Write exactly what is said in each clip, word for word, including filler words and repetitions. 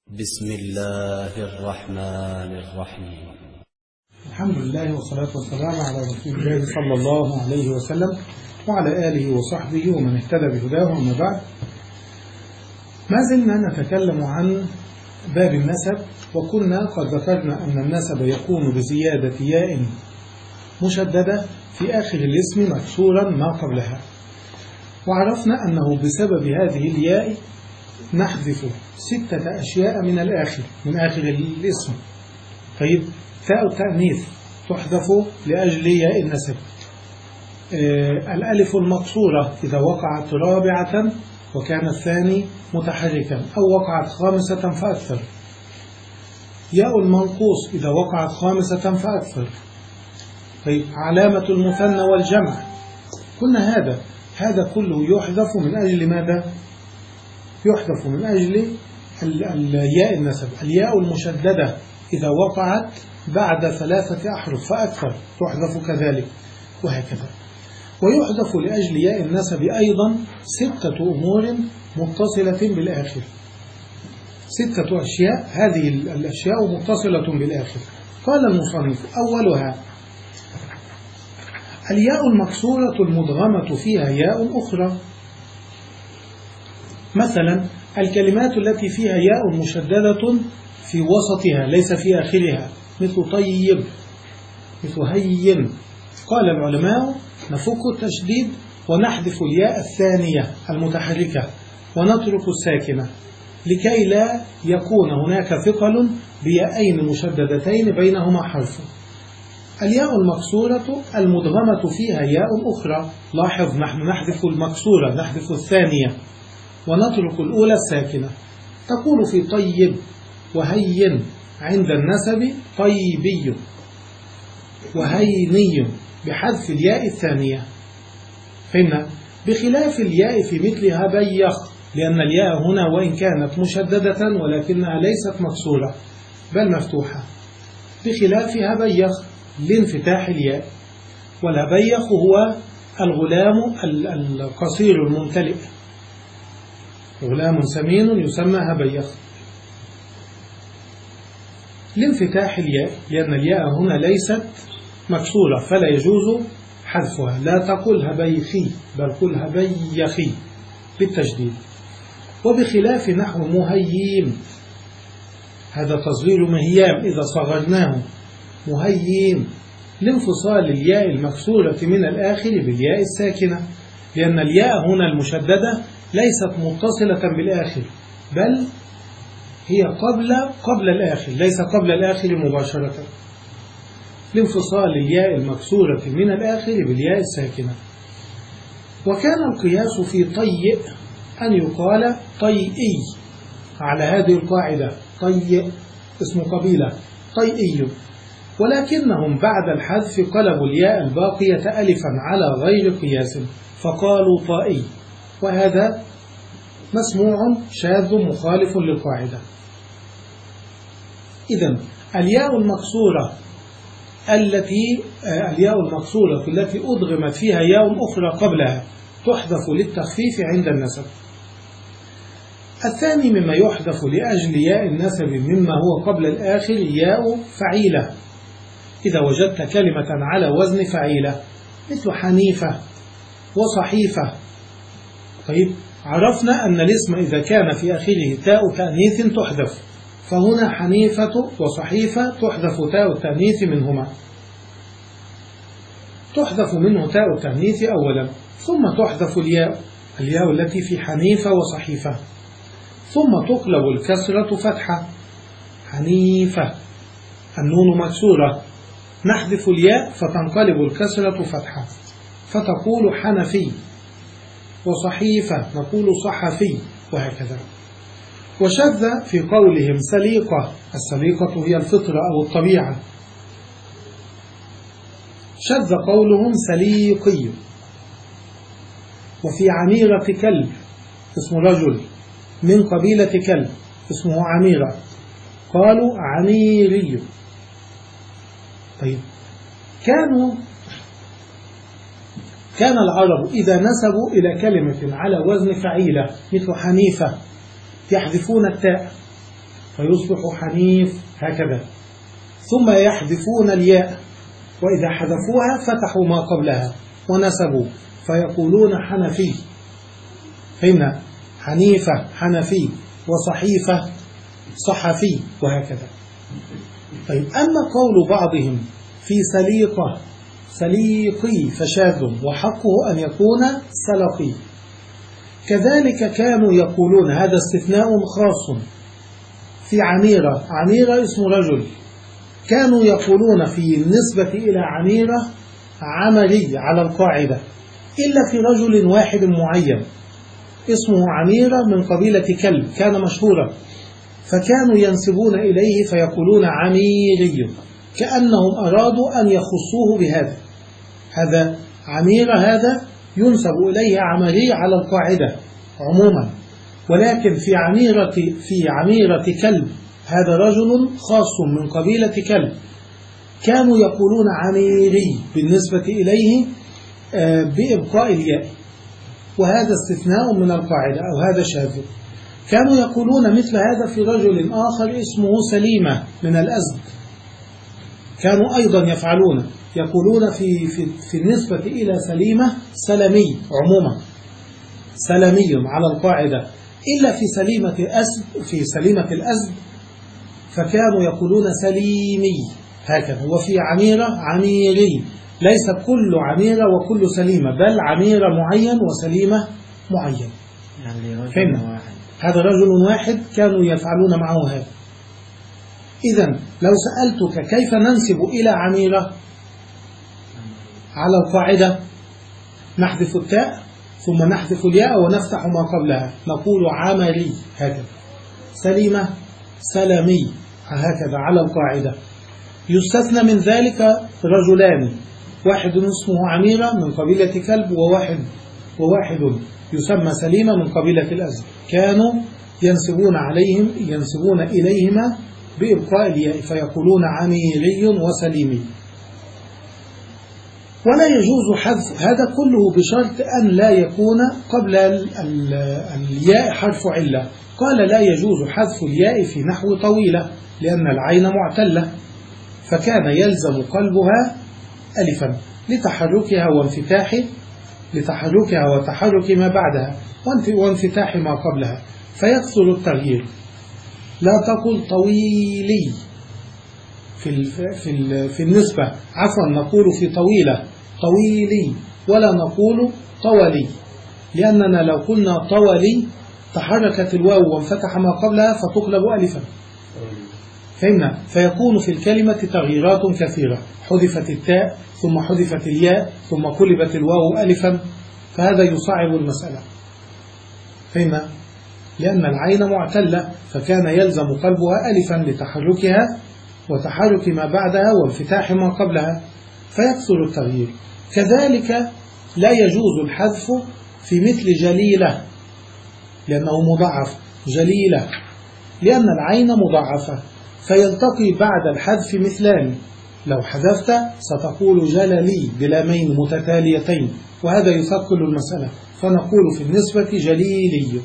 بسم الله الرحمن الرحيم. الحمد لله والصلاة والسلام على رسول الله صلى الله عليه وسلم وعلى آله وصحبه ومن اهتدى بهداه. أما بعد، ما زلنا نتكلم عن باب النسب، وكنا قد ذكرنا أن النسب يكون بزيادة ياء مشددة في آخر الاسم مكسورا ما قبلها، وعرفنا أنه بسبب هذه الياء نحذف ستة أشياء من الآخر من آخر الاسم. طيب، تاء التأنيث تحذف لأجل ياء النسب. آه الألف المقصورة إذا وقعت رابعة وكان الثاني متحركا أو وقعت خامسة فأكثر. ياء المنقوص إذا وقعت خامسة فأكثر. طيب، علامة المثنى والجمع، قلنا هذا هذا كله يحذف من أجل ماذا؟ يحذف من أجل الياء النسب. الياء المشددة إذا وقعت بعد ثلاثة أحرف فأكثر تحذف كذلك، وهكذا. ويحذف لأجل ياء النسب أيضا ستة أمور متصلة بالآخر، ستة أشياء، هذه الأشياء متصلة بالآخر. قال المصنف: أولها الياء المكسورة المدغمة فيها ياء أخرى. مثلا الكلمات التي فيها ياء مشددة في وسطها ليس في آخرها، مثل طيب، مثل هين. قال العلماء: نفك التشديد ونحذف الياء الثانية المتحركة ونترك الساكنة لكي لا يكون هناك ثقل بياءين مشددتين بينهما حرف. الياء المكسورة المدغمة فيها ياء أخرى. لاحظ، نحن نحذف المكسورة، نحذف الثانية ونترك الأولى الساكنة. تقول في طيب وهين عند النسب طيبي وهيني بحذف الياء الثانية. فهمنا؟ بخلاف الياء في مثل هبيخ، لأن الياء هنا وإن كانت مشددة ولكنها ليست مكسورة بل مفتوحة، بخلاف هبيخ لانفتاح الياء. والهبيخ هو الغلام القصير الممتلئ، غلام سمين يسمى هبيخ لانفتاح الياء، لأن الياء هنا ليست مكسورة فلا يجوز حذفها. لا تقل هبيخي بل قل هبيخي بالتشديد. وبخلاف نحو مهيم، هذا تصغير مهيام إذا صغرناه مهيم لانفصال الياء المكسورة من الآخر بالياء الساكنة، لأن الياء هنا المشددة ليست متصلة بالآخر بل هي قبل قبل الآخر، ليس قبل الآخر مباشرة، لانفصال الياء المكسورة من الآخر بالياء الساكنة. وكان القياس في طيء أن يقال طيئي على هذه القاعدة، طيء اسم قبيلة طيئي، ولكنهم بعد الحذف قلبوا الياء الباقية ألفا على غير قياس فقالوا طائي، وهذا مسموع شاذ مخالف للقاعدة. إذن الياء المكسورة التي الياء المكسورة التي أدغمت فيها ياء أخرى قبلها تحذف للتخفيف عند النسب. الثاني مما يحذف لأجل ياء النسب مما هو قبل الآخر ياء فعيلة، إذا وجدت كلمة على وزن فعيلة مثل حنيفة وصحيفة. طيب، عرفنا أن الاسم إذا كان في آخره تاء تأنيث تحذف، فهنا حنيفة وصحيفة تحذف تاء التأنيث منهما، تحذف منه تاء التأنيث أولا، ثم تحذف الياء الياء التي في حنيفة وصحيفة، ثم تقلب الكسرة فتحة. حنيفة النون مكسورة، نحذف الياء فتنقلب الكسرة فتحة فتقول حنفي، وصحيفة نقول صحفي، وهكذا. وشذ في قولهم سليقة، السليقة هي الفطرة أو الطبيعة، شذ قولهم سليقي. وفي عميرة كلب اسم رجل من قبيلة كلب اسمه عميرة قالوا عميري. طيب، كانوا كان العرب إذا نسبوا إلى كلمة على وزن فعيلة مثل حنيفة يحذفون التاء، فيصبح حنيف هكذا. ثم يحذفون الياء، وإذا حذفوها فتحوا ما قبلها ونسبوا فيقولون حنفي. فهمنا؟ حنيفة حنفي، وصحيفة صحفي، وهكذا. طيب، أما قول بعضهم في سليقة سليقي فشاذ وحقه أن يكون سلقي. كذلك كانوا يقولون، هذا استثناء خاص في عميرة. عميرة اسم رجل، كانوا يقولون في النسبة إلى عميرة عملي على القاعدة، إلا في رجل واحد معين اسمه عميرة من قبيلة كلب، كان مشهورا، فكانوا ينسبون إليه فيقولون عميري، كأنهم أرادوا أن يخصوه بهذا. هذا عميرة، هذا ينسب إليه عملي على القاعدة عموما، ولكن في عميرة في عميرة كلب هذا رجل خاص من قبيلة كلب، كانوا يقولون عميري بالنسبة إليه بإبقاء الياء، وهذا استثناء من القاعدة أو هذا شاذ. كانوا يقولون مثل هذا في رجل آخر اسمه سليمة من الأزد، كانوا أيضا يفعلون، يقولون في, في, في النسبة إلى سليمة سلمي عموما، سلمي على القاعدة، إلا في سليمة أسد في سليمة الأزد فكانوا يقولون سليمي هكذا. وفي عميرة عميري، ليس كل عميرة وكل سليمة، بل عميرة معين وسليمة معين. يعني فهمنا؟ هذا رجل واحد كانوا يفعلون معه هذا. إذن لو سألتك كيف ننسب إلى عميرة على القاعدة، نحذف التاء ثم نحذف الياء ونفتح ما قبلها، نقول عملي هكذا. سليمة سلمي هكذا على القاعدة. يستثنى من ذلك رجلان، واحد اسمه عميرة من قبيلة كلب، وواحد وواحد يسمى سليمة من قبيلة الأزد، كانوا ينسبون عليهم ينسبون إليهما بإبقاء الياء فيقولون عميري وسليمي. ولا يجوز حذف هذا كله بشرط أن لا يكون قبل الياء حرف علة. قال لا يجوز حذف الياء في نحو طويلة لأن العين معتلة، فكان يلزم قلبها ألفا لتحركها وانفتاح لتحركها وتحرك ما بعدها وانفتاح ما قبلها، فيكثر التغيير. لا تقل طويلي في في في النسبة، عفوا نقول في طويلة طويلي ولا نقول طولي، لأننا لو قلنا طولي تحركت الواو وانفتح ما قبلها فتقلب ألفا. فهمنا؟ فيكون في الكلمة تغييرات كثيرة، حذفت التاء ثم حذفت الياء ثم قلبت الواو ألفا، فهذا يصعب المسألة. فهمنا؟ لأن العين معتلة فكان يلزم قلبها ألفا لتحركها وتحرك ما بعدها وانفتاح ما قبلها، فيكثر التغيير. كذلك لا يجوز الحذف في مثل جليلة لأنه مضاعف، جليلة لأن العين مضاعفة، فيلتقي بعد الحذف مثلان، لو حذفت ستقول جللي بلامين متتاليتين، وهذا يثقل المسألة، فنقول في النسبة جليلي.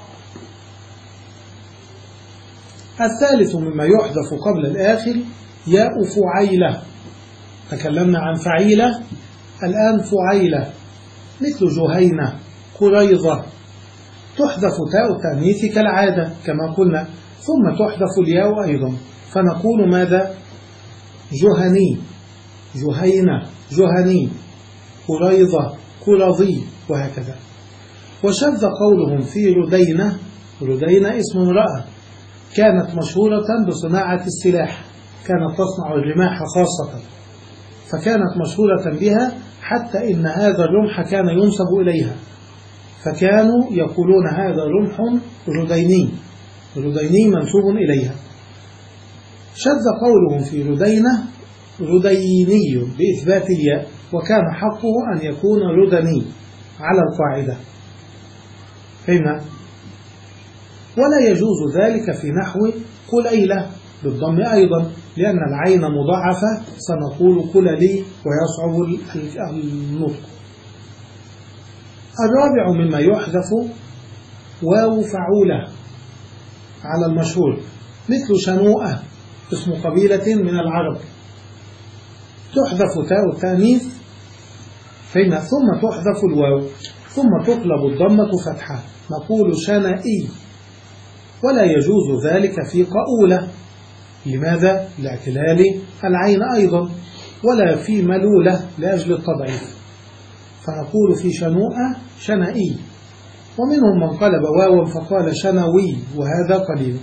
الثالث مما يحذف قبل الآخر ياء فعيلة. تكلمنا عن فعيلة، الآن فعيلة مثل جهينة قريظة، تحذف تاء التأنيث كالعادة كما قلنا، ثم تحذف الياء أيضا، فنقول ماذا؟ جهني جهينة جهني قريظة قرظي، وهكذا. وشذ قولهم في ردينة. ردينة اسم امرأة كانت مشهورة بصناعة السلاح، كانت تصنع الرماح خاصة، فكانت مشهورة بها حتى إن هذا الرمح كان ينسب إليها، فكانوا يقولون هذا رمح رديني، رديني منسوب إليها. شذ قولهم في ردينة رديني بإثبات الياء، وكان حقه أن يكون ردني على القاعدة. فهمنا؟ ولا يجوز ذلك في نحو قليلة بالضم أيضا، لأن العين مضاعفة سنقول قللي ويصعب النطق. الرابع مما يحذف واو فعولة على المشهور، مثل شنوءة اسم قبيلة من العرب، تحذف تاء التأنيث فإن ثم تحذف الواو ثم تقلب الضمة فتحة، نقول شنائي. ولا يجوز ذلك في قؤولة، لماذا؟ لاعتلال العين أيضا، ولا في ملولة لأجل التضعيف، فنقول في شنوءة شنائي. ومنهم من قلب واوا فقال شنوي، وهذا قليل.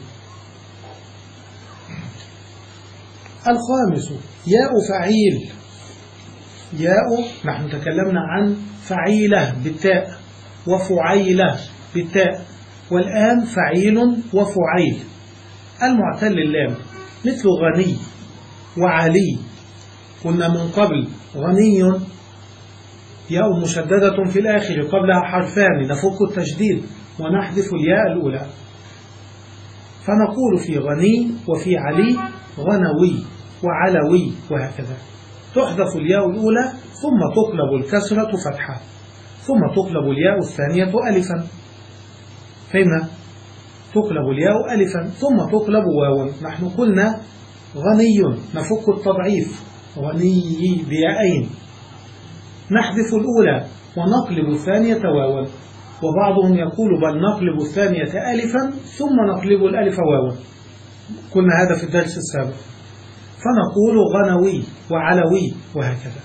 الخامس ياء فعيل. ياء، نحن تكلمنا عن فعيلة بالتاء وفعيلة بالتاء، والآن فعيل وفعيل. المعتل اللام مثل غني وعلي. قلنا من قبل غني ياء مشددة في الآخر قبلها حرفان، نفك التشديد ونحذف الياء الأولى، فنقول في غني وفي علي غنوي وعلوي، وهكذا. تحذف الياء الأولى ثم تقلب الكسرة فتحة، ثم تقلب الياء الثانية ألفا. فهمنا؟ تقلب الياء ألفا ثم تقلب واوا. نحن قلنا غني نفك التضعيف، غني بياءين، نحذف الأولى ونقلب الثانية واوا، وبعضهم يقول بل نقلب الثانية ألفا ثم نقلب الألف واوا. قلنا هذا في الدرس السابق. فنقول غنوي وعلوي، وهكذا.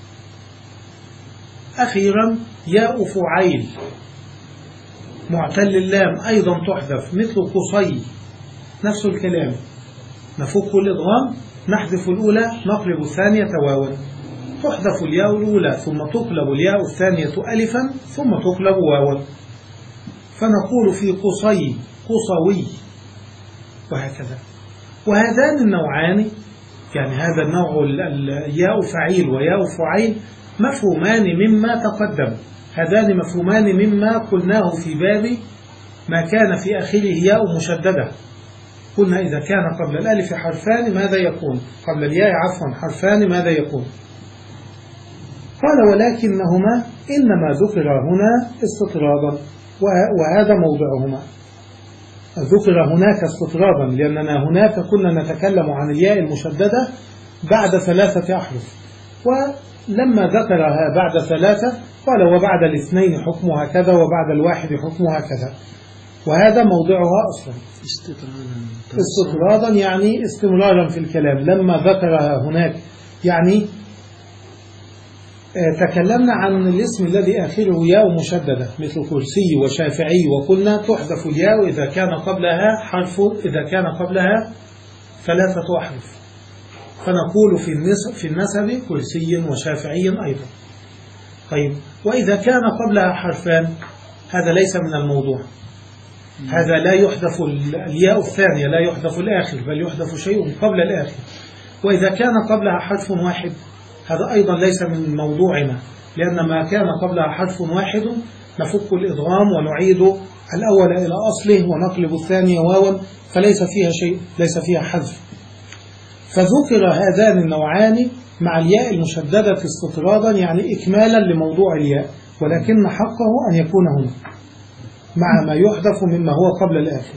أخيرا ياء فعيل معتل اللام أيضا تحذف، مثل قصي، نفس الكلام، نفك الإضغام، نحذف الأولى نقلب الثانية واوا، تحذف الياء الأولى ثم تقلب الياء الثانية ألفا ثم تقلب واوا، فنقول في قصي قصوي، وهكذا. وهذان النوعان، يعني هذا النوع الياء فعيل وياء فعيل، مفهومان مما تقدم. هذان مفهومان مما قلناه في باب ما كان في آخره ياء مشددة. قلنا إذا كان قبل الألف حرفان ماذا يكون؟ قبل الياء عفوا حرفان ماذا يكون؟ قال ولكنهما إنما ذكر هنا استطرادا، وهذا موضعهما. ذكر هناك استطرادا لأننا هناك كنا نتكلم عن الياء المشددة بعد ثلاثة أحرف، ولما ذكرها بعد ثلاثة قال وبعد الاثنين حكمها كذا وبعد الواحد حكمها كذا، وهذا موضعها أصلا. استطرادا يعني استمرارا في الكلام. لما ذكرها هناك يعني تكلمنا عن الاسم الذي آخره ياء مشددة مثل كرسي وشافعي، وقلنا تحذف الياء إذا كان قبلها حرف، إذا كان قبلها ثلاثة أحرف، فنقول في النسب في النسب كرسي وشافعي أيضا. طيب، وإذا كان قبلها حرفان هذا ليس من الموضوع، هذا لا يحذف الياء الثانية، لا يحذف الآخر، بل يحذف شيء قبل الآخر. وإذا كان قبلها حرف واحد هذا أيضا ليس من موضوعنا، لأن ما كان قبلها حرف واحد نفك الإضغام ونعيد الأول إلى أصله ونقلب الثانية واوا، فليس فيها شيء، ليس فيها حذف. فذكر هذان النوعان مع الياء المشددة استطرادا يعني إكمالا لموضوع الياء، ولكن حقه أن يكون هنا مع ما يحذف مما هو قبل الآخر.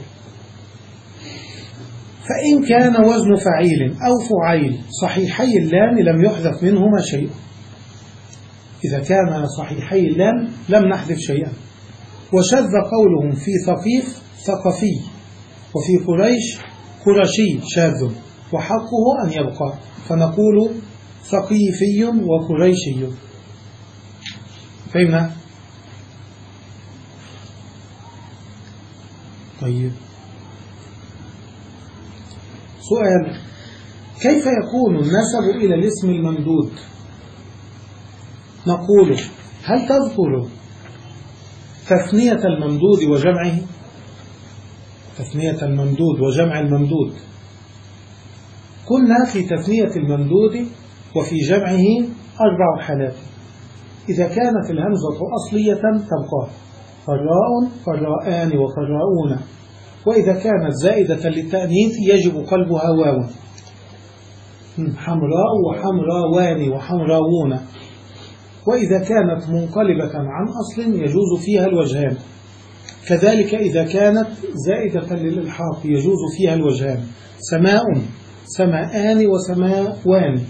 فإن كان وزن فعيل أو فعيل صحيحي اللام لم يحذف منهما شيء. إذا كان صحيحي اللام لم نحذف شيئا. وشذ قولهم في ثقيف ثقفي، وفي قريش قرشي شاذ، وحقه أن يبقى، فنقول ثقيفي وقريشي. فهمنا؟ طيب، سؤال: كيف يكون النسب إلى الاسم الممدود؟ نقول: هل تذكر تثنية الممدود وجمعه؟ تثنية الممدود وجمع الممدود. قلنا في تثنية الممدود وفي جمعه أربع حالات. إذا كانت الهمزة أصلية تبقى قراء قراءان وقراءون، وإذا كانت زائدة للتأنيث يجب قلبها واو، حمراء وحمراوان وحمراوون. وإذا كانت منقلبة عن أصل يجوز فيها الوجهان. كذلك إذا كانت زائدة للإلحاق يجوز فيها الوجهان، سماء سماءان وسماوان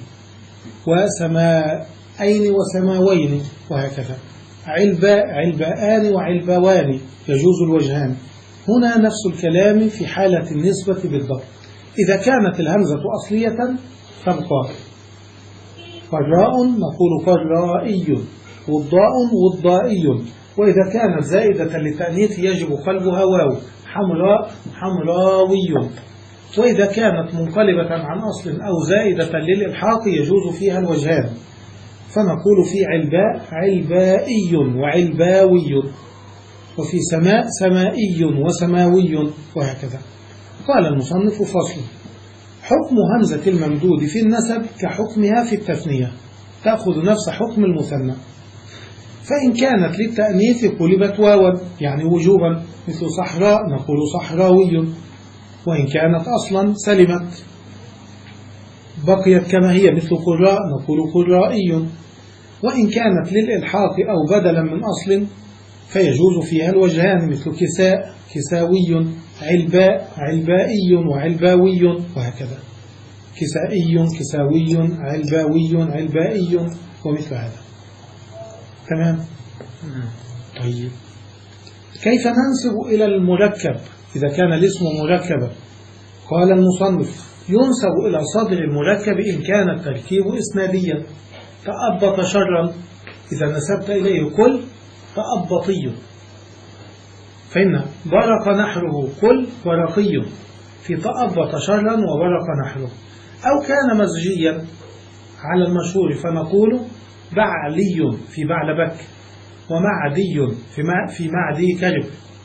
وسماءين وسماوين وهكذا. علباء علباءان وعلباوان يجوز الوجهان. هنا نفس الكلام في حالة النسبة بالضبط. إذا كانت الهمزة أصلية تبقى قراء نقول قرائي، وضاء وضائي. وإذا كانت زائدة للتأنيث يجب قلبها واو، حمراء حمراوي. وإذا كانت منقلبة عن أصل أو زائدة للإلحاق يجوز فيها الوجهان، فنقول في علباء علبائي وعلباوي، وفي سماء سمائي وسماوي وهكذا. قال المصنف فصل: حكم همزة الممدود في النسب كحكمها في التثنية، تأخذ نفس حكم المثنى. فإن كانت للتأنيث قلبت واوا يعني وجوبا، مثل صحراء نقول صحراوي، وإن كانت أصلا سلمت بقيت كما هي، مثل قراء نقول قرائي. وإن كانت للإلحاق أو بدلا من أصل فيجوز فيها الوجهان، مثل كساء كساوي، علباء علبائي وعلباوي وهكذا. كسائي كساوي علباوي علبائي ومثل هذا. تمام. طيب كيف ننسب إلى المركب إذا كان الاسم مركبا؟ قال المصنف: ينسب إلى صدر المركب إن كان التركيب إسناديا. تأبط شرا إذا نسبت إليه كل تأبطي، فإن برق نحره كل برقي، في تأبط شرا وبرق نحره. أو كان مزجيا على المشهور فنقول بعلي في بعلبك، ومعدي في في معدي كرب،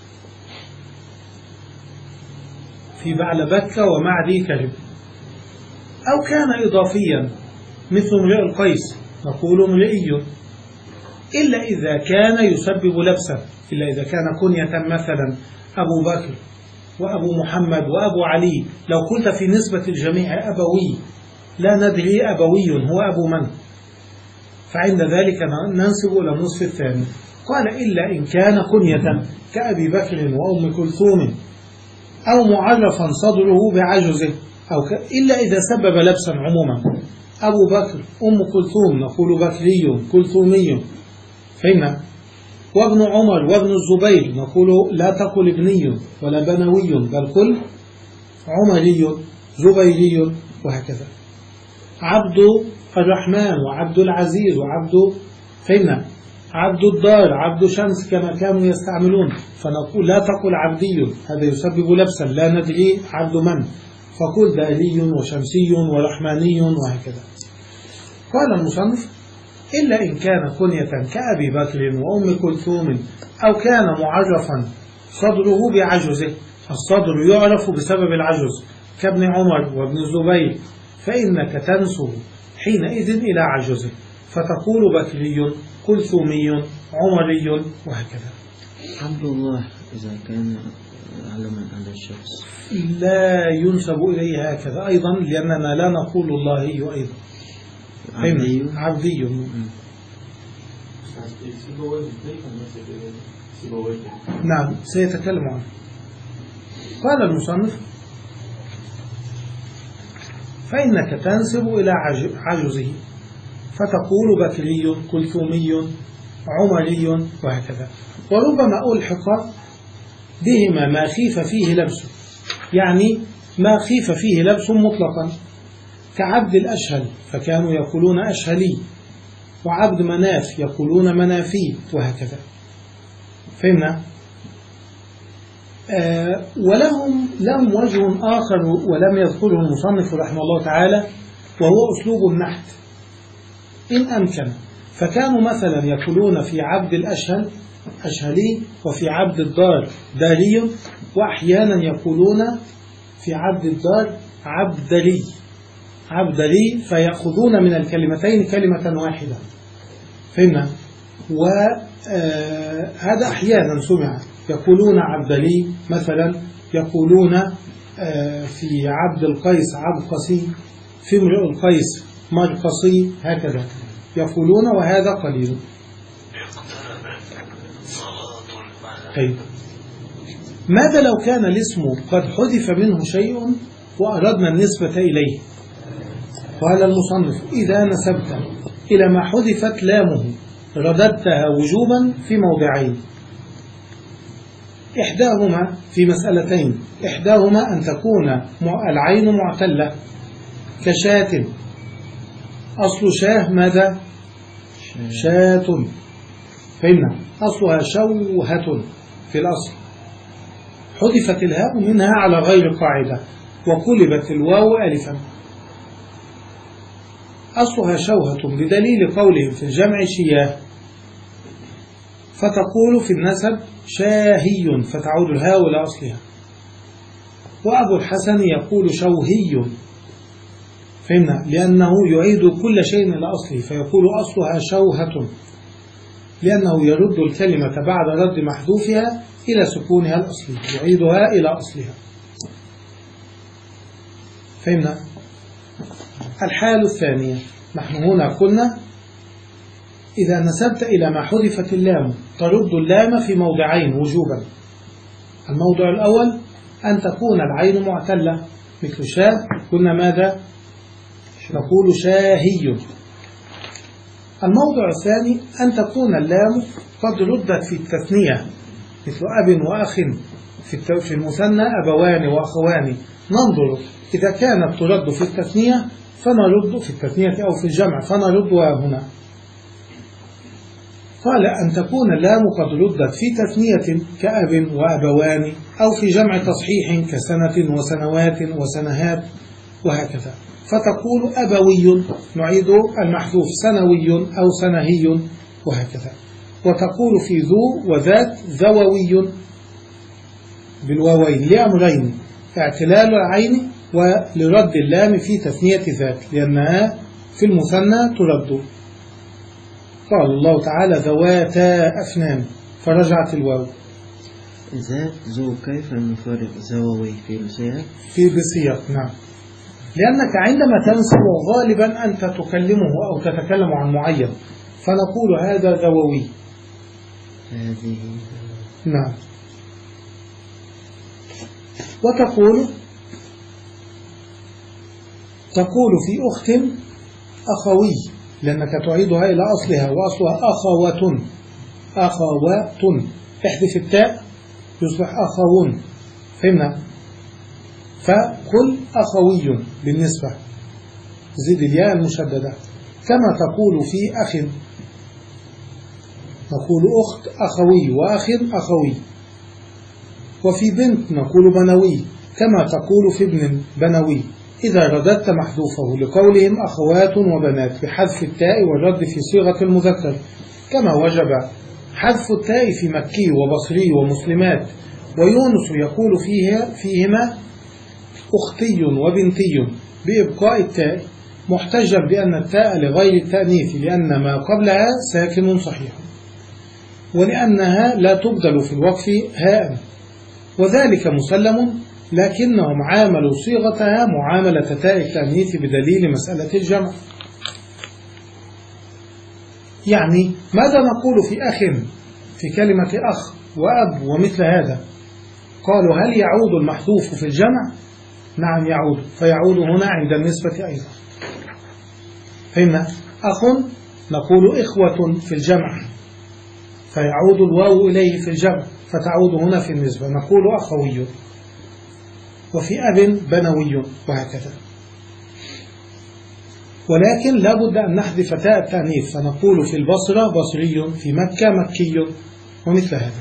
في بعلبك ومعدي كرب. أو كان إضافيا مثل امرئ القيس نقول امرئي، إلا إذا كان يسبب لبسا، إلا إذا كان كنية مثلا أبو بكر وأبو محمد وأبو علي، لو قلت في نسبة الجميع أبوي لا ندري أبوي هو أبو من، فعند ذلك ننسب إلى النصف الثاني. قال: إلا إن كان كنية كأبي بكر وأم كلثوم، أو معرفا صدره بعجزه، أو ك... إلا إذا سبب لبسا عموما، أبو بكر أم كلثوم نقول بكري كلثومي، فإن وابن عمر وابن الزبير نقول لا تقل ابني ولا بنوي، بل قل عمري زبيري وهكذا. عبد الرحمن وعبد العزيز وعبد، فإن عبد الدار عبد شمس كما كانوا يستعملون، فنقول لا تقل عبدي، هذا يسبب لبسا لا ندري عبد من، فقل داري وشمسي ورحماني وهكذا. قال المصنف: إلا إن كان كنية كأبي بكر وأم كلثوم، أو كان معرفا صدره بعجزه، الصدر يعرف بسبب العجز كابن عمر وابن الزبير، فإنك تنسب حينئذ إلى عجزه، فتقول بكري كلثومي عمري وهكذا. عبد الله إذا كان علما على الشخص لا ينسب إليه هكذا أيضا، لأننا لا نقول الله أيضا عبدي, عبدي. نعم سيتكلم عنه. قال المصنف: فإنك تنسب إلى عجزه، فتقول بكري كلثومي عمري وهكذا. وربما ألحق بهما ما خيف فيه لبس، يعني ما خيف فيه لبس مطلقا، كعبد الأشهل فكانوا يقولون أشهلي، وعبد مناف يقولون منافي وهكذا. فهمنا؟ آه ولهم لهم وجه آخر ولم يذكره المصنف رحمه الله تعالى، وهو أسلوب النحت إن أمكن. فكانوا مثلا يقولون في عبد الأشهل أشهلي، وفي عبد الدار داري، وأحيانا يقولون في عبد الدار عبدلي عبدلي، فيأخذون من الكلمتين كلمة واحدة. فهمنا؟ وهذا أحيانا سمع، يقولون عبدلي مثلا، يقولون في عبد القيس عبقسي، في امرئ القيس مرقصي، هكذا يقولون، وهذا قليل. طيب ماذا لو كان الاسم قد حذف منه شيء وأردنا النسبة إليه؟ قال المصنف إذا نسبت إلى ما حذفت لامه رددتها وجوبا في موضعين، إحداهما في مسألتين، إحداهما أن تكون العين معتلة كشاة، أصل شاه ماذا؟ شاة، فإن أصلها شوهة في الأصل، حذفت الهاء منها على غير قاعدة وقلبت الواو ألفا، أصلها شوهة بدليل قولهم في الجمع شياه، فتقول في النسب شاهي فتعود الهاء إلى أصلها. وأبو الحسن يقول شوهي، فهمنا، لأنه يعيد كل شيء إلى أصله، فيقول أصلها شوهة لأنه يرد الكلمة بعد رد محذوفها إلى سكونها الأصلي، يعيدها إلى أصلها. فهمنا. الحال الثانية، نحن هنا قلنا إذا نسبت إلى ما حذفت اللام ترد اللام في موضعين وجوبا. الموضع الأول أن تكون العين معتلة مثل شاه، قلنا ماذا؟ نقول شاهي. الموضع الثاني أن تكون اللام قد ردت في التثنية مثل أب وأخ، في المثنى أبوان وأخوان، ننظر إذا كانت ترد في التثنية فنرد في التثنية أو في الجمع فنردها هنا. قال أن تكون اللام قد ردت في تثنية كأب وأبوان، أو في جمع تصحيح كسنة وسنوات وسنهات وهكذا، فتقول أبوي، نعيد المحذوف سنوي أو سنهي وهكذا. وتقول في ذو وذات ذووي بالواوين لأمرين، اعتلال العين ولرد اللام في تثنية ذات لأنها في المثنى ترد. قال الله تعالى ذواتا أفنان فرجعت الواو. ذات ذو كيف نفرق ذووي في السياق؟ في السياق نعم، لأنك عندما تنسب غالبا أنت تكلمه أو تتكلم عن معين، فنقول هذا ذووي. هذه نعم. وتقول تقول في أخت أخوي لأنك تعيدها إلى أصلها، وأصلها أخوة أخوات، احذف التاء يصبح أخوون، فهمنا؟ فقل أخوي بالنسبة، زد الياء المشددة. كما تقول في أخ، نقول أخت أخوي وأخ أخوي. وفي بنت نقول بنوي، كما تقول في ابن بنوي إذا رددت محذوفه، لقولهم أخوات وبنات بحذف التاء والرد في صيغة المذكر، كما وجب حذف التاء في مكي وبصري ومسلمات. ويونس يقول فيها فيهما أختي وبنتي بإبقاء التاء، محتجا بأن التاء لغير التأنيث لأن ما قبلها ساكن صحيح، ولأنها لا تبدل في الوقف هاء، وذلك مسلم، لكنهم عاملوا صيغتها معاملة تاء التأنيث بدليل مسألة الجمع. يعني ماذا نقول في أخ في كلمة أخ وأب ومثل هذا؟ قالوا هل يعود المحذوف في الجمع؟ نعم يعود، فيعود هنا عند النسبة أيضا. فهمنا؟ أخ نقول إخوة في الجمع، فيعود الواو إليه في الجمع فتعود هنا في النسبة، نقول أخوي. وفي أب بنوي وهكذا. ولكن لا بد أن نحذف تاء التأنيث، فنقول في البصرة بصري، في مكة مكي ومثل هذا.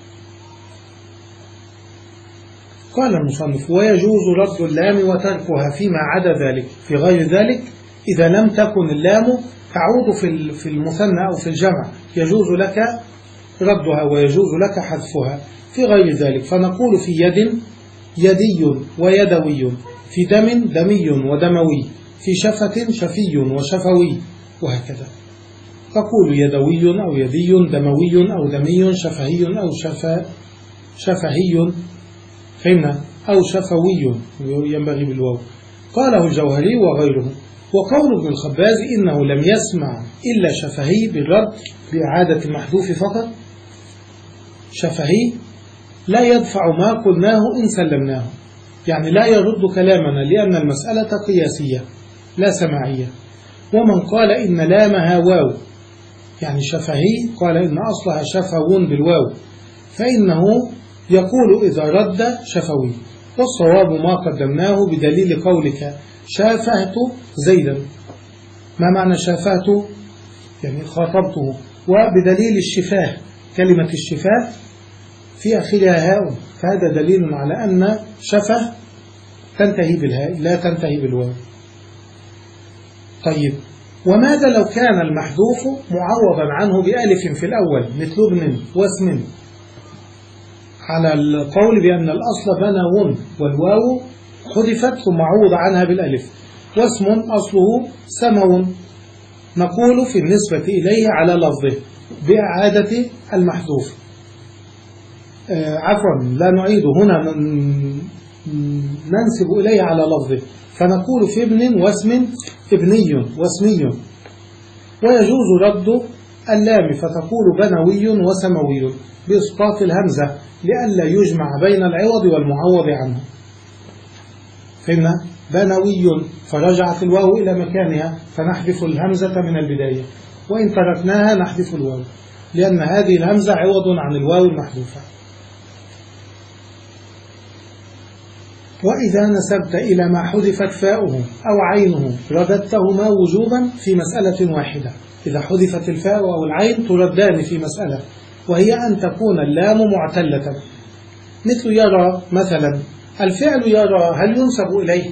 قال المصنف ويجوز رد اللام وتركها فيما عدا ذلك. في غير ذلك إذا لم تكن اللام تعود في المثنى أو في الجمع يجوز لك ردها ويجوز لك حذفها. في غير ذلك فنقول في يد يدي ويدوي، في دم دمي ودموي، في شفة شفي وشفوي وهكذا. تقول يدوي أو يدي، دموي أو دمي، شفهي أو شفا شفهي، فهمنا؟ أو شفوي ينبغي بالواو. قاله الجوهري وغيره. وقول ابن الخباز إنه لم يسمع إلا شفهي بالرد بإعادة المحذوف فقط. شفهي لا يدفع ما قلناه إن سلمناه، يعني لا يرد كلامنا لأن المسألة قياسية لا سماعية. ومن قال إن لامها واو يعني شفهي، قال إن أصلها شفو بالواو، فإنه يقول إذا رد شفوي. والصواب ما قدمناه بدليل قولك شافهت زيدا. ما معنى شافهت؟ يعني خاطبته. وبدليل الشفاه، كلمة الشفاه في آخرها هاء، فهذا دليل على أن شفه تنتهي بالهاء لا تنتهي بالواو. طيب، وماذا لو كان المحذوف معوضا عنه بألف في الأول مثل ابن واسم، على القول بأن الأصل بنون والواو حذفت ثم عوض عنها بالألف، واسم أصله سمو، نقول في النسبة إليه على لفظه بإعادة المحذوف. آه عفوا لا نعيد هنا، ننسب إليه على لفظه، فنقول في ابن واسم ابني واسمي. ويجوز رد اللام فتقول بنوي وسموي بإسقاط الهمزة لئلا يجمع بين العوض والمعوض عنه. فهمنا؟ بنوي فرجعت الواو إلى مكانها فنحذف الهمزة من البداية، وإن تركناها نحذف الواو لأن هذه الهمزة عوض عن الواو المحذوفة. وإذا نسبت إلى ما حذفت فاؤه أو عينه رددتهما وجوبا في مسألة واحدة. إذا حذفت الفاء أو العين تردان في مسألة، وهي أن تكون اللام معتلة، مثل يرى مثلا. الفعل يرى هل ينسب إليه؟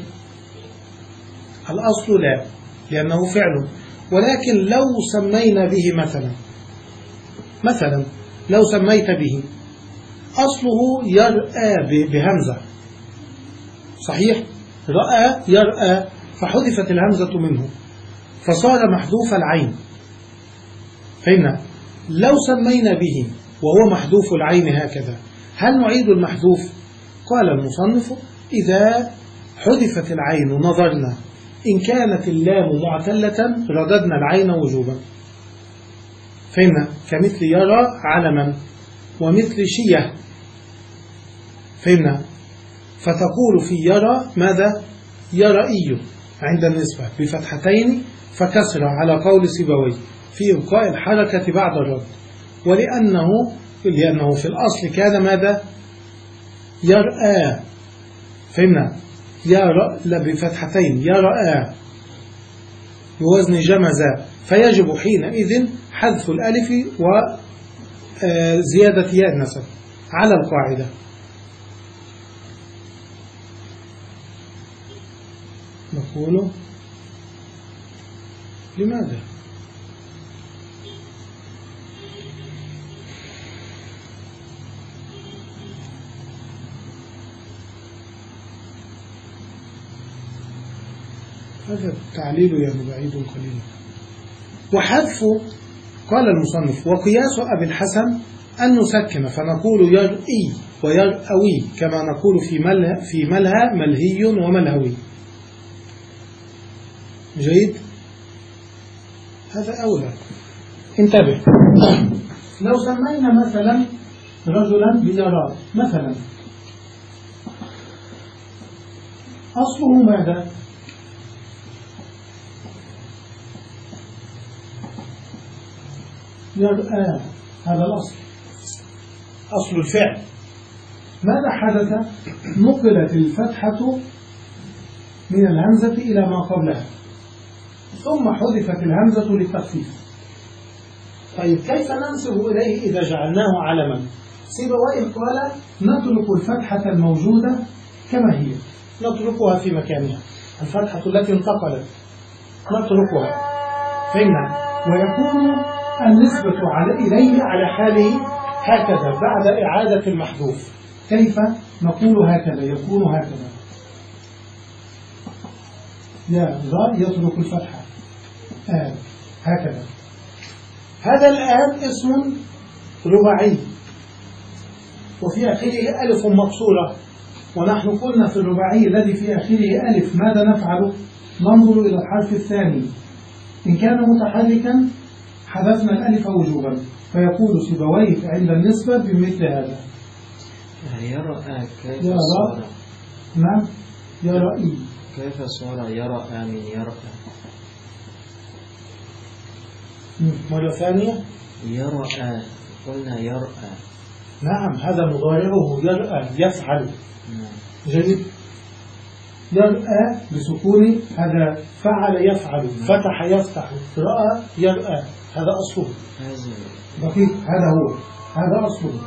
الأصل لا، لأنه فعل. ولكن لو سمينا به مثلا مثلا لو سميت به أصله يرأى بهمزة، صحيح؟ رأى يرأى فحذفت الهمزة منه فصار محذوف العين. فهمنا؟ لو سمينا به وهو محذوف العين هكذا هل نعيد المحذوف؟ قال المصنف إذا حذفت العين نظرنا، إن كانت اللام معتلة رددنا العين وجوبا. فهمنا؟ كمثل يرى علما ومثل شية. فهمنا؟ فتقول في يرى ماذا؟ يرئي عند النسبة بفتحتين فكسر على قول سيبوي في إبقاء الحركة بعد الرد، ولأنه لأنه في الأصل كان ماذا؟ يرأى. فهمنا؟ يرى بفتحتين يرأى بوزن جمزة، فيجب حينئذ حذف الألف وزيادة ياء النسب على القاعدة. نقول لماذا؟ هذا التعليل يعني بعيد قليلا. وحذف، قال المصنف وقياس أبي الحسن أن نسكن فنقول يرئي ويرأوي كما نقول في ملها في ملها ملهي وملهوي. جيد؟ هذا أولى. انتبه، لو سمينا مثلا رجلا بيرى مثلا، أصله ماذا؟ يرأى، هذا الأصل، أصل الفعل. ماذا حدث؟ نقلت الفتحة من الهمزة إلى ما قبلها ثم حذفت الهمزة للتخفيف. طيب كيف ننسب إليه إذا جعلناه علما؟ سيبويه قال نترك الفتحة الموجودة كما هي، نتركها في مكانها، الفتحة التي انتقلت نتركها. فهمنا؟ ويكون النسبة على إليه على حاله هكذا بعد إعادة المحذوف. كيف نقول هكذا؟ يكون هكذا، يا ذا يترك الفتحة آه. هكذا. هذا الآن اسم رباعي وفي آخره ألف مقصورة، ونحن قلنا في الرباعي الذي في آخره ألف ماذا نفعل؟ ننظر إلى الحرف الثاني، إن كان متحركا حذفنا الألف وجوبا، فيقول سيبويه عند النسبة بمثل هذا يرأى كيف يرى. صار؟ نعم يرئي. كيف صار يرأى من يرأى؟ مرة ثانية. يرأى، قلنا يرأى. نعم هذا مضارعه يرأى يفعل. نعم. جيد. يرأى بسكون، هذا فعل يفعل، فتح يفتح، رأى يرأى، هذا أصله. دقيق، هذا هو، هذا أصله.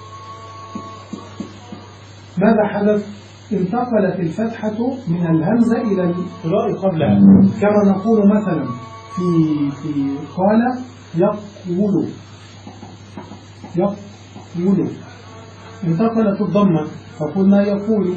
ماذا حدث؟ انتقلت الفتحة من الهمزة إلى الراء قبلها، كما نقول مثلا في في قال يقول يقول، انتقلت الضمة فقلنا يقول.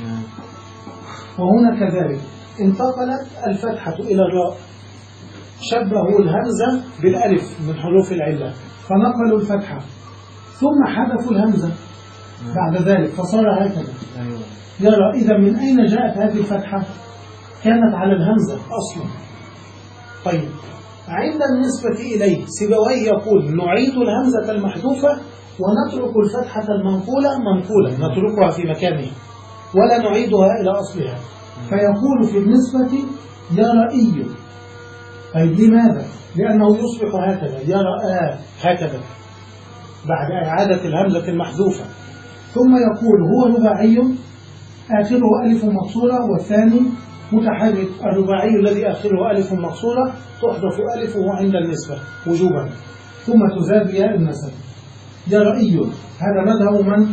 وهنا كذلك انتقلت الفتحة إلى الراء، شبهوا الهمزة بالألف من حروف العلة فنقلوا الفتحة، ثم حذفوا الهمزة بعد ذلك فصار هكذا. يرى. إذا من أين جاءت هذه الفتحة؟ كانت على الهمزة أصلا. طيب عند النسبة إليه سيبويه يقول نعيد الهمزة المحذوفة ونترك الفتحة المنقولة منقولة، نتركها في مكانها ولا نعيدها إلى أصلها، فيقول في النسبة يرئي. طيب لماذا؟ لأنه يصبح هكذا، يرأى هكذا بعد إعادة الهمزة المحذوفة. ثم يقول هو رباعي آخره ألف مقصورة والثاني متحرك. الرباعي الذي آخره ألف مقصورة تحذف ألفه عند النسبة وجوبا، ثم تزاد ياء النسب. يرئي هذا مذهب من؟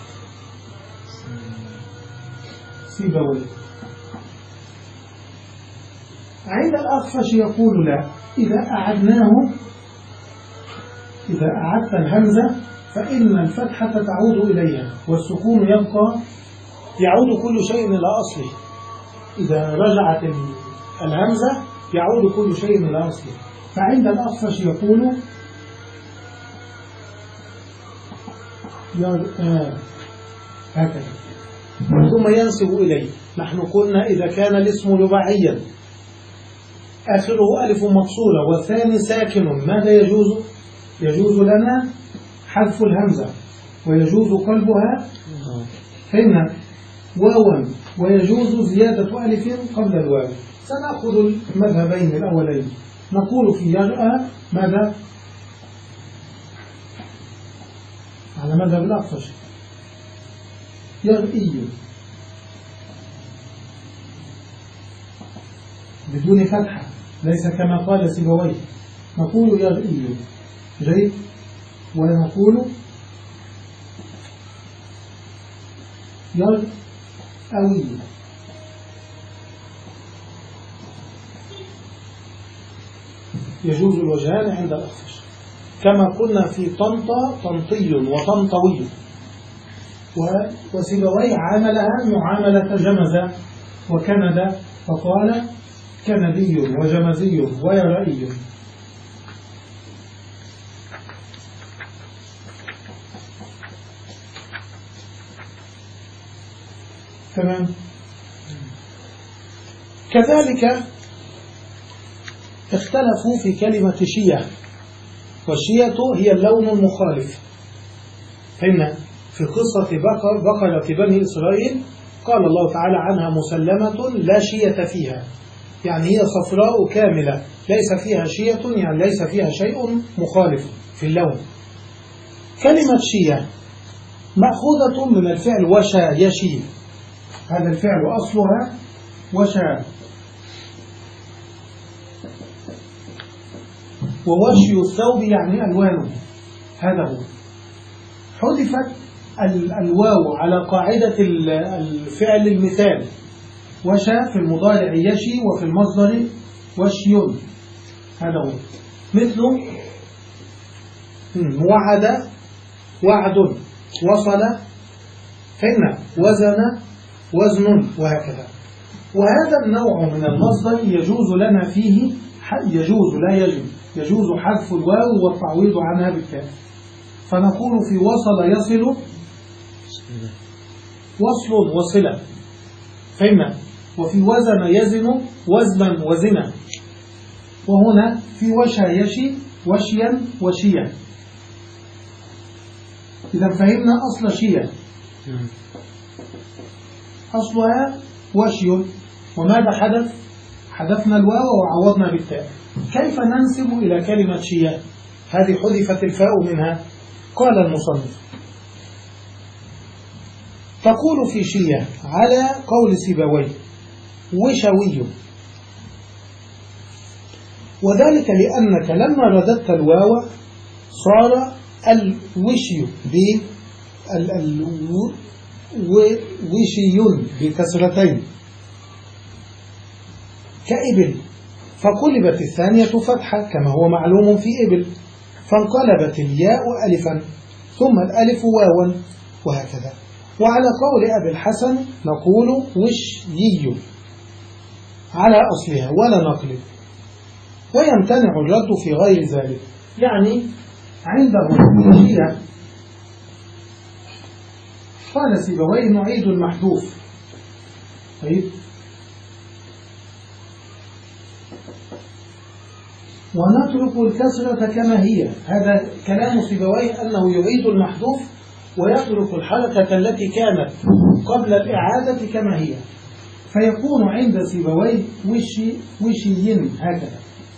سيبويه. عند الأخفش يقول لا، إذا أعدناه، إذا أعدت الهمزة فإن الفتحة تعود إليها والسكون يبقى، يعود كل شيء إلى أصله. إذا رجعت الهمزة يعود كل شيء إلى أصله. فعند الأخفش يقول آه هكذا ثم ينسب إليه. نحن قلنا إذا كان الاسم رباعيا آخره ألف مقصورة والثاني ساكن ماذا يجوز؟ يجوز لنا حذف الهمزة ويجوز قلبها فإن واوا، ويجوز زيادة ألف قبل الواو. سنأخذ المذهبين الأولين. نقول في يرأى ماذا؟ على مذهب الأخفش يرئي بدون فتحة، ليس كما قال سيبويه. نقول يرئي. جيد. ونقول يرأوي. يجوز الوجهان عند الأخفش، كما قلنا في طنطا طنطي وطنطوي. وسيبويه عاملها معاملة جمز وكند فقال كندي وجمزي ويرئي. تمام. كذلك اختلفوا في كلمة شية، والشية هي اللون المخالف. فإن في قصة بقرة بني إسرائيل قال الله تعالى عنها مسلمة لا شية فيها، يعني هي صفراء كاملة ليس فيها شية، يعني ليس فيها شيء مخالف في اللون. كلمة شية مأخوذة من الفعل وشى يشي، هذا الفعل أصلها وشى، ووشي الثوب يعني ألوانه، هذا هو. حذفت الواو على قاعدة الفعل المثال، وشى في المضارع يشي وفي المصدر وشي، هذا هو. مثل وعد وعد، وصل فإن وزن وزن، وهكذا. وهذا النوع من المصدر يجوز لنا فيه، يجوز لا يجب، يجوز حذف الواو والتعويض عنها بالتاء. فنقول في وصل يصل وصل وصلة، فهمنا. وفي وزن يزن وزنا وزنا. وهنا في وشى يشي وشيا وشيا. إذا فهمنا أصل شيا أصلها وشي. وماذا حدث؟ حذفنا الواو وعوضنا بالتاء. كيف ننسب إلى كلمة شيا؟ هذه حذفت الفاء منها. قال المصنف: تقول في شيا على قول سيبويه وشوي، وذلك لأنك لما رددت الواو صار الوشي وشي بكسرتين كإبل، فقلبت الثانية فتحة كما هو معلوم في إبل، فانقلبت الياء ألفا ثم الألف واوا، وهكذا. وعلى قول أبي الحسن نقول وشيي على أصلها ولا نقلب، ويمتنع الرد في غير ذلك. يعني عنده شيء قال سيبويه نعيد المحذوف. طيب، ونترك الكسرة كما هي. هذا كلام سيبويه أنه يعيد المحذوف ويترك الحركة التي كانت قبل الإعادة كما هي، فيكون عند سيبويه وشي وشيين هكذا،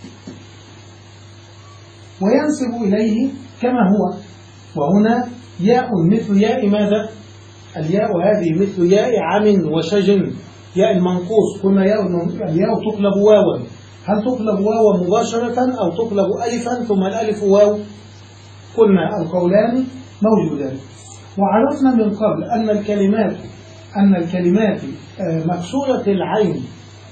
وينسب إليه كما هو. وهنا ياء مثل ياء ماذا؟ الياء هذه مثل ياء عم وشجن، ياء المنقوص. قلنا ياء الياء تقلب واوا. هل تقلب واوا مباشرة أو تقلب ألفا ثم الألف واو؟ قلنا القولان موجودان. وعرفنا من قبل أن الكلمات أن الكلمات مكسورة العين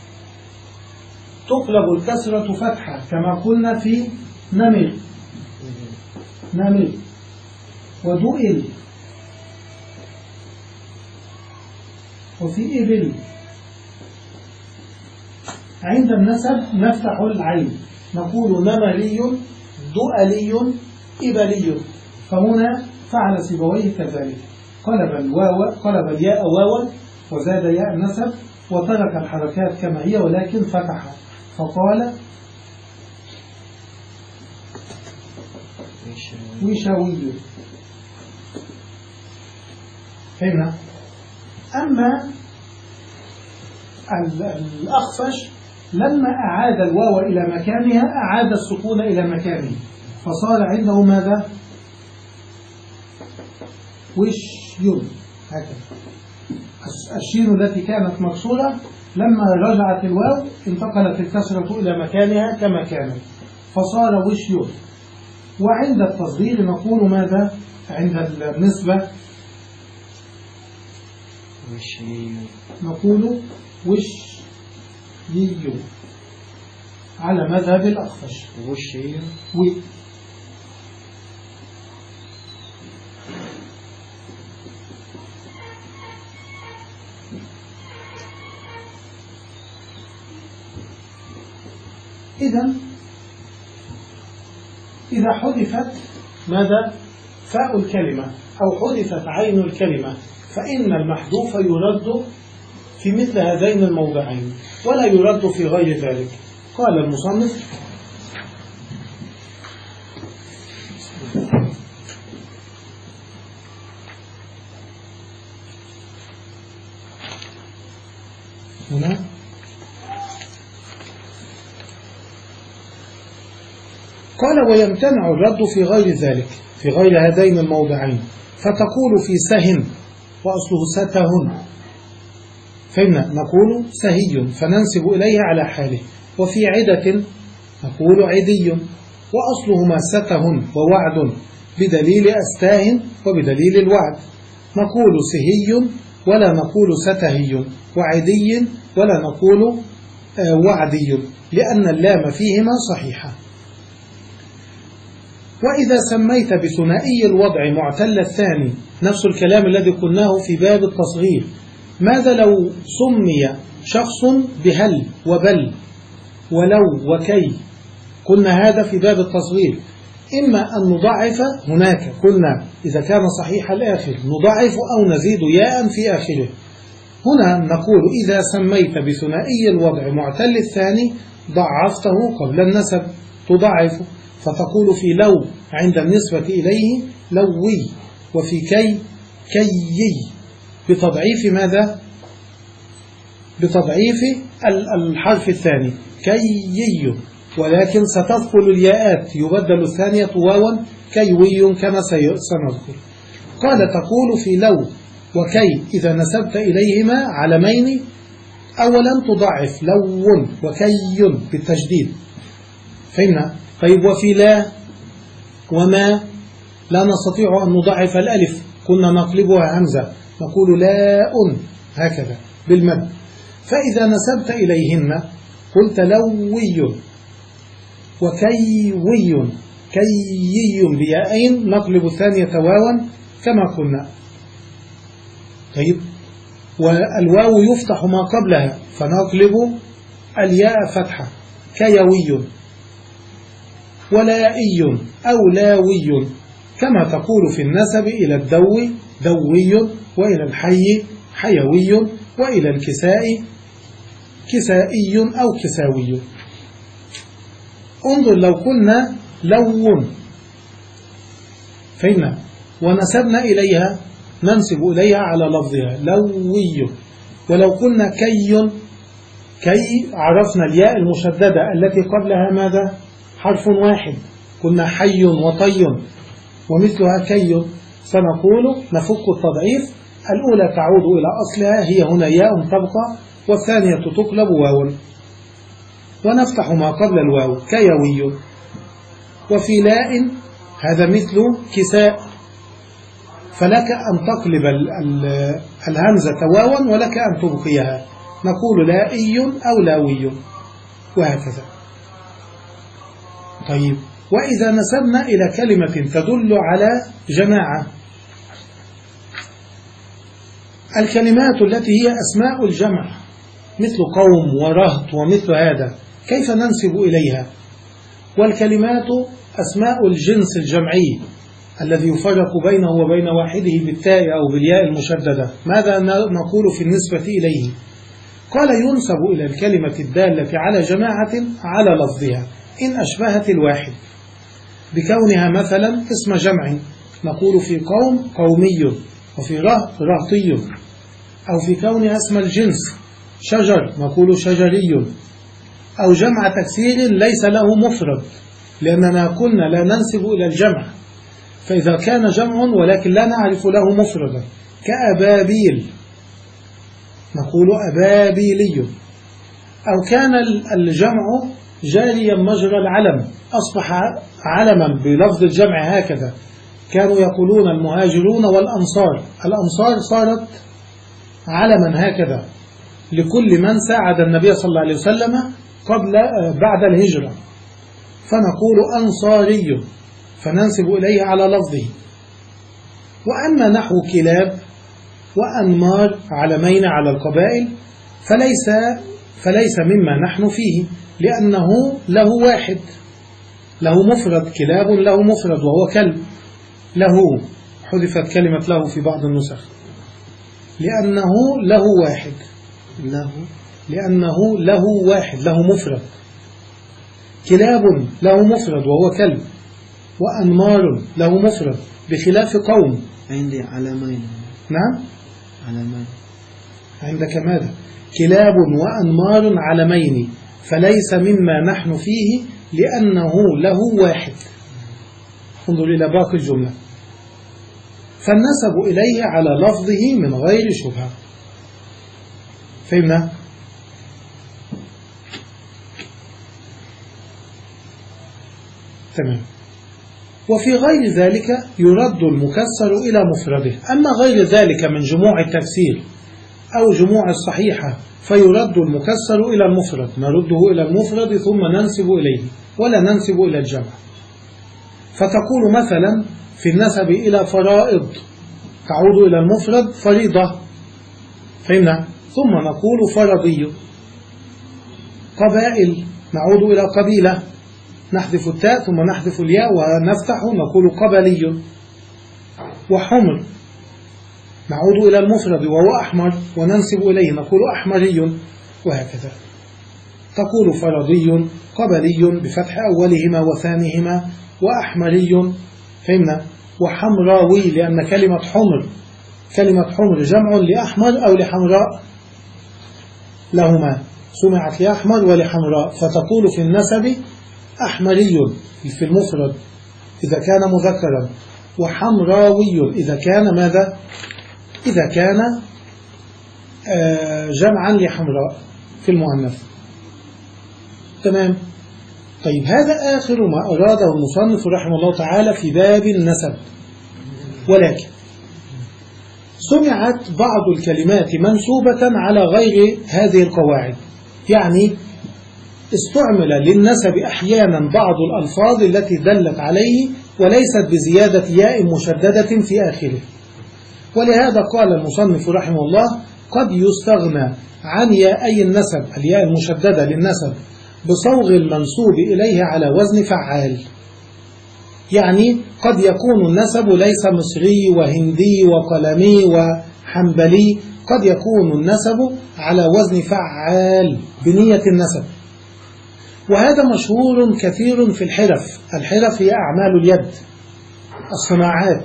تقلب الكسرة فتحة كما قلنا في نمر نمر ودؤل، وفي إبل. عند النسب نفتح العين نقول نمري دؤلي إبلي. فهنا فعل سيبويه كذلك، قلب الواو قلب الياء واوا وزاد ياء النسب وترك الحركات كما هي ولكن فتح، فقال وشوي. فهمنا؟ أما الأخفش لما أعاد الواو إلى مكانها أعاد السكون إلى مكانه، فصار عنده ماذا؟ وشي هكذا. الشين التي كانت مكسورة لما رجعت الواو انتقلت الكسرة إلى مكانها كما كانت، فصار وشي. وعند التصغير نقول ماذا؟ عند النسبة نقول وشي على مذهب الأخفش. وشي و إذن إذا حذفت ماذا؟ فاء الكلمة أو حذفت عين الكلمة فإن المحذوف يرد في مثل هذين الموضعين ولا يرد في غير ذلك. قال المصنف: هنا قال: ويمتنع الرد في غير ذلك في غير هذين الموضعين، فتقول في سهن وأصله ستهن. فإن نقول سهي فننسب إليه على حاله، وفي عدة نقول عدي وأصلهما ستهن ووعد بدليل أستاه وبدليل الوعد. نقول سهي ولا نقول ستهي، وعدي ولا نقول وعدي، لأن اللام فيهما صحيحة. وإذا سميت بثنائي الوضع معتل الثاني، نفس الكلام الذي قلناه في باب التصغير. ماذا لو سمي شخص بهل وبل ولو وكي؟ قلنا هذا في باب التصغير، إما أن نضعف هناك، قلنا إذا كان صحيح الآخر نضعف أو نزيد ياء في آخره. هنا نقول إذا سميت بثنائي الوضع معتل الثاني ضعفته قبل النسب تضعفه، فتقول في لو عند النسبة إليه لوي، وفي كي كيي بتضعيف ماذا؟ بتضعيف الحرف الثاني كيي، ولكن ستثقل الياءات يبدل الثانية واوا كيوي كما سنذكر. قال تقول في لو وكي إذا نسبت إليهما علمين أولا تضعف لو وكي بالتشديد، فهمنا؟ طيب وفي لا وما لا نستطيع أن نضعف الألف، كنا نقلبها همزة نقول لاء هكذا بالمد. فإذا نسبت إليهن قلت لوي وكيوي كيي بيائين نقلب الثانية واوا كما قلنا. طيب والواو يفتح ما قبلها فنقلب الياء فتحة كيوي ولائي أو لاوي، كما تقول في النسب إلى الدو دوي، وإلى الحي حيوي، وإلى الكساء كسائي أو كساوي. انظر لو قلنا لو فإن ونسبنا إليها ننسب إليها على لفظها لوي، ولو قلنا كي كي عرفنا الياء المشددة التي قبلها ماذا؟ حرف واحد، كنا حي وطي ومثلها كي، سنقول نفك التضعيف، الأولى تعود إلى أصلها هي هنا ياء تبقى، والثانية تقلب واو ونفتح ما قبل الواو كيوي. وفي لاء هذا مثل كساء، فلك أن تقلب الهمزة واوا ولك أن تبقيها، نقول لائي أو لاوي وهكذا. طيب وإذا نسبنا إلى كلمة تدل على جماعة، الكلمات التي هي أسماء الجمع مثل قوم ورهط ومثل هذا كيف ننسب إليها؟ والكلمات أسماء الجنس الجمعي الذي يفرق بينه وبين واحده بالتاء أو بالياء المشددة، ماذا نقول في النسبة إليه؟ قال ينسب إلى الكلمة الدالة على جماعة على لفظها إن أشبهت الواحد بكونها مثلا اسم جمع، نقول في قوم قومي، وفي رهط رهطي، أو في كونها اسم الجنس شجر نقول شجري، أو جمع تكسير ليس له مفرد لأننا كنا لا ننسب إلى الجمع، فإذا كان جمع ولكن لا نعرف له مفردا كأبابيل نقول أبابيلي، أو كان الجمع جاريا مجرى العلم أصبح علما بلفظ الجمع هكذا، كانوا يقولون المهاجرون والأنصار، الأنصار صارت علما هكذا لكل من ساعد النبي صلى الله عليه وسلم قبل بعد الهجرة، فنقول أنصاري فننسب إليه على لفظه. وأما نحو كلاب وأنمار علمين على القبائل فليس, فليس مما نحن فيه، لأنه له واحد، له مفرد، كلاب له مفرد وهو كلب، له حذفت كلمة له في بعض النسخ لأنه له واحد، له لأنه له واحد له مفرد، كلاب له مفرد وهو كلب، وأنمار له مفرد بخلاف قوم. عندي علمين. نعم علمين عندك ماذا؟ كلاب وأنمار علمين، فليس مما نحن فيه لأنه له واحد. انظر إلى باقي الجملة، فالنسب إليه على لفظه من غير شبهة. فهمنا؟ تمام. وفي غير ذلك يرد المكسر إلى مفرده، أما غير ذلك من جموع التكسير أو جموع الصحيحة فيرد المكسر إلى المفرد، نرده إلى المفرد ثم ننسب إليه ولا ننسب إلى الجمع. فتقول مثلا في النسب إلى فرائض تعود إلى المفرد فريضة، فهمنا؟ ثم نقول فرضي. قبائل نعود إلى قبيلة، نحذف التاء ثم نحذف الياء ونفتح نقول قبلي. وحمر نعود إلى المفرد وهو أحمر وننسب إليه نقول أحمري، وهكذا. تقول فرضي قبلي بفتح أولهما وثانيهما، وأحمري، فهمنا؟ وحمراوي لأن كلمة حمر كلمة حمر جمع لأحمر أو لحمراء لهما، سمعت لأحمر ولحمراء، فتقول في النسب أحمري في المفرد إذا كان مذكرا، وحمراوي إذا كان ماذا؟ إذا كان جمعا لحمراء في المؤنث. تمام. طيب هذا آخر ما أراده المصنف رحمه الله تعالى في باب النسب، ولكن سمعت بعض الكلمات منسوبة على غير هذه القواعد، يعني استعمل للنسب أحيانا بعض الألفاظ التي دلت عليه وليست بزيادة ياء مشددة في آخره، ولهذا قال المصنف رحمه الله قد يستغنى عن ياءي النسب الياء المشددة للنسب بصوغ المنسوب إليه على وزن فعال. يعني قد يكون النسب ليس مصري وهندي وقلمي وحنبلي، قد يكون النسب على وزن فعال بنية النسب، وهذا مشهور كثير في الحرف. الحرف هي أعمال اليد، الصناعات،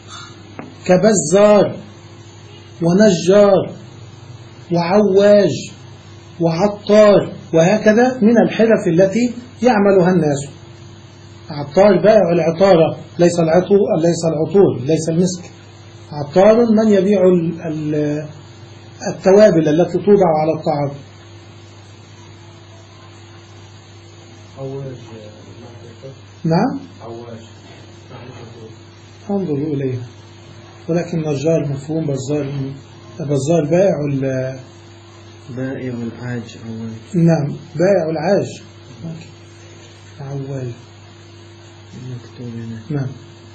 كبزار ونجار وعواج وعطار، وهكذا من الحرف التي يعملها الناس. عطار بائع العطارة، ليس العطور ليس العطور ليس المسك. عطار من يبيع التوابل التي توضع على الطعام. عواج. نعم. عواج. انظروا إليها. ولكن نجار مفهوم، بزار بزار بائع بائع العاج عواج. نعم بائع العاج عواج مكتوب هنا. نعم.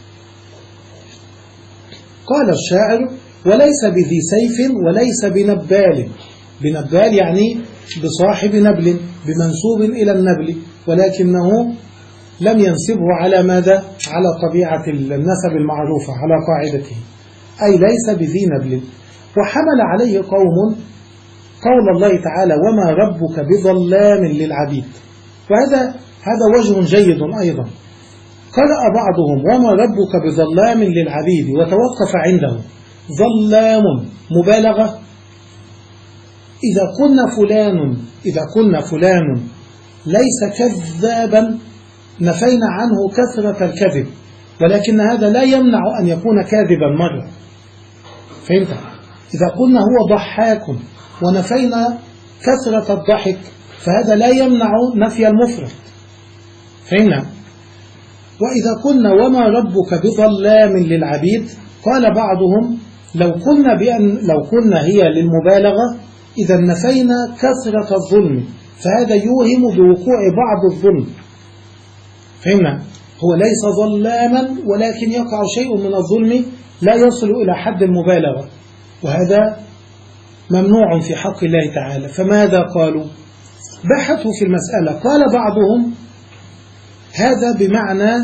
قال الشاعر وليس بذي سيف وليس بنبال. بنبال يعني بصاحب نبل، بمنسوب إلى النبل، ولكنه لم ينسبه على ماذا؟ على طبيعة النسب المعروفة، على قاعدته، أي ليس بذي نبل. وحمل عليه قوم قول الله تعالى وما ربك بظلام للعبيد، وهذا هذا وجه جيد أيضا. قرأ بعضهم وما ربك بظلام للعبيد وتوقف عنده. ظلام مبالغة. إذا قلنا فلان إذا قلنا فلان ليس كذابا نفينا عنه كثرة الكذب، ولكن هذا لا يمنع أن يكون كاذبا مرة. فهمت؟ إذا قلنا هو ضحاك ونفينا كثرة الضحك فهذا لا يمنع نفي المفرد. فهمنا؟ وإذا قلنا وما ربك بظلام للعبيد، قال بعضهم لو قلنا بأن لو قلنا هي للمبالغة إذا نفينا كثرة الظلم، فهذا يوهم بوقوع بعض الظلم. فهمنا؟ هو ليس ظلاما ولكن يقع شيء من الظلم لا يصل إلى حد المبالغة، وهذا ممنوع في حق الله تعالى. فماذا قالوا؟ بحثوا في المسألة. قال بعضهم هذا بمعنى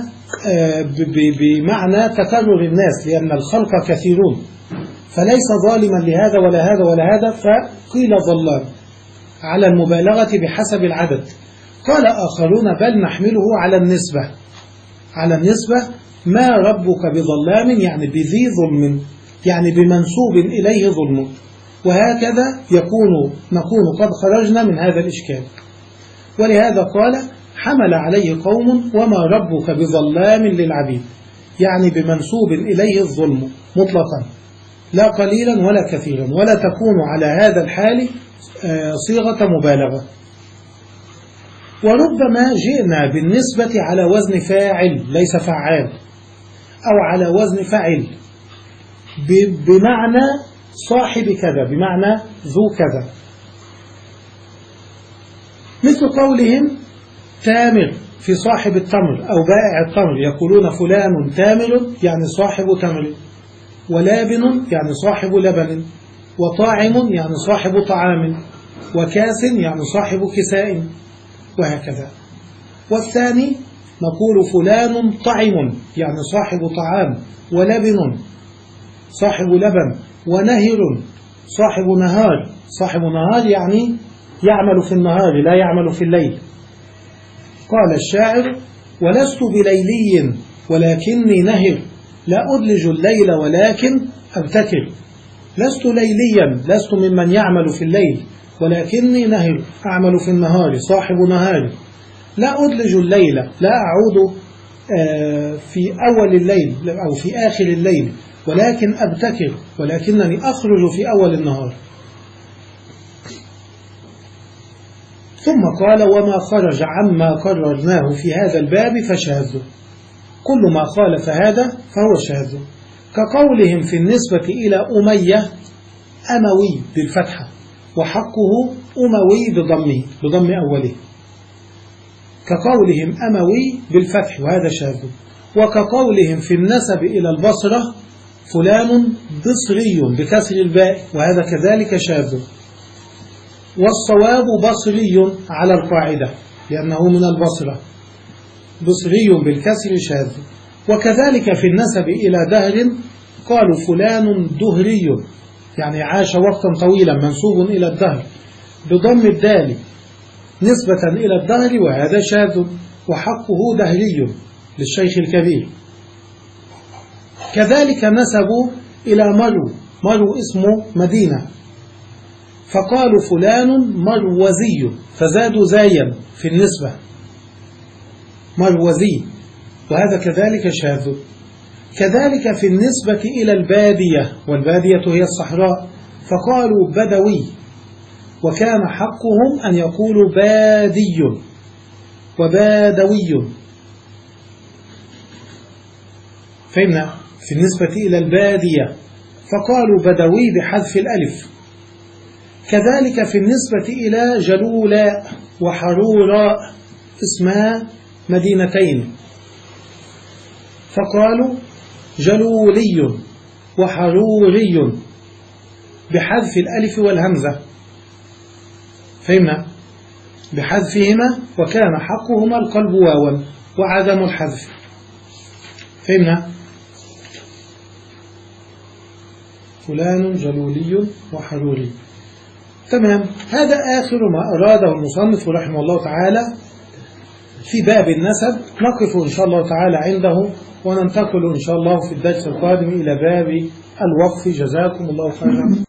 بمعنى تكرر الناس، لأن الخلق كثيرون، فليس ظالما لهذا ولا هذا ولا هذا، فقيل ظلام على المبالغة بحسب العدد. قال آخرون بل نحمله على النسبة، على النسبة ما ربك بظلام يعني بذي ظلم، يعني بمنسوب إليه ظلم، وهكذا يكون نكون قد خرجنا من هذا الإشكال. ولهذا قال حمل عليه قوم وما ربك بظلام للعبيد، يعني بمنسوب إليه الظلم مطلقا، لا قليلا ولا كثيرا، ولا تكون على هذا الحال صيغة مبالغة. وربما جئنا بالنسبة على وزن فاعل ليس فعال، أو على وزن فعل بمعنى صاحب كذا، بمعنى ذو كذا، مثل قولهم تامر في صاحب التمر أو بائع التمر، يقولون فلان تامر يعني صاحب تمر، ولابن يعني صاحب لبن، وطاعم يعني صاحب طعام، وكاس يعني صاحب كساء، وهكذا. والثاني نقول فلان طعم يعني صاحب طعام، ولبن صاحب لبن، ونهر صاحب نهار، صاحب نهار يعني يعمل في النهار لا يعمل في الليل. قال الشاعر ولست بليلي ولكني نهر، لا أدلج الليل ولكن أبتكر، لست ليليا، لست ممن يعمل في الليل، ولكني نهر أعمل في النهار، صاحب نهار. لا أدلج الليل، لا أعود في أول الليل أو في آخر الليل، ولكن أبتكر، ولكنني أخرج في أول النهار. ثم قال: وما خرج عما قررناه في هذا الباب فشاذ. كل ما خالف هذا فهو شاذ، كقولهم في النسبة إلى أمية أموي بالفتحة، وحقه أموي بضمه بضم أوله، كقولهم أموي بالفتح وهذا شاذ. وكقولهم في النسب إلى البصرة فلان بصري بكسر الباء وهذا كذلك شاذ. والصواب بصري على القاعدة لأنه من البصرة، بصري بالكسر شاذ. وكذلك في النسب إلى دهر قالوا فلان دهري، يعني عاش وقتا طويلا، منسوب إلى الدهر بضم الدال نسبة إلى الدهر وهذا شاذ، وحقه دهري للشيخ الكبير. كذلك نسبوا إلى مرو، مرو اسمه مدينة، فقالوا فلان مروزي فزادوا زايا في النسبة، مروزي، وهذا كذلك شاذ. كذلك في النسبة إلى البادية، والبادية هي الصحراء، فقالوا بدوي، وكان حقهم أن يقولوا بادي وبادوي. فهمنا؟ في النسبة إلى البادية فقالوا بدوي بحذف الألف. كذلك في النسبة إلى جلولاء وحروراء اسمها مدينتين، فقالوا جلولي وحروري بحذف الألف والهمزة. فهمنا؟ بحذفهما، وكان حقهما القلب واوا وعدم الحذف. فهمنا؟ فلان جلولي وحروري. تمام. هذا آخر ما أراده المصنف رحمه الله تعالى في باب النسب. نقف إن شاء الله تعالى عنده وننتقل إن شاء الله في الدرس القادم إلى باب الوقف. جزاكم الله خيرا.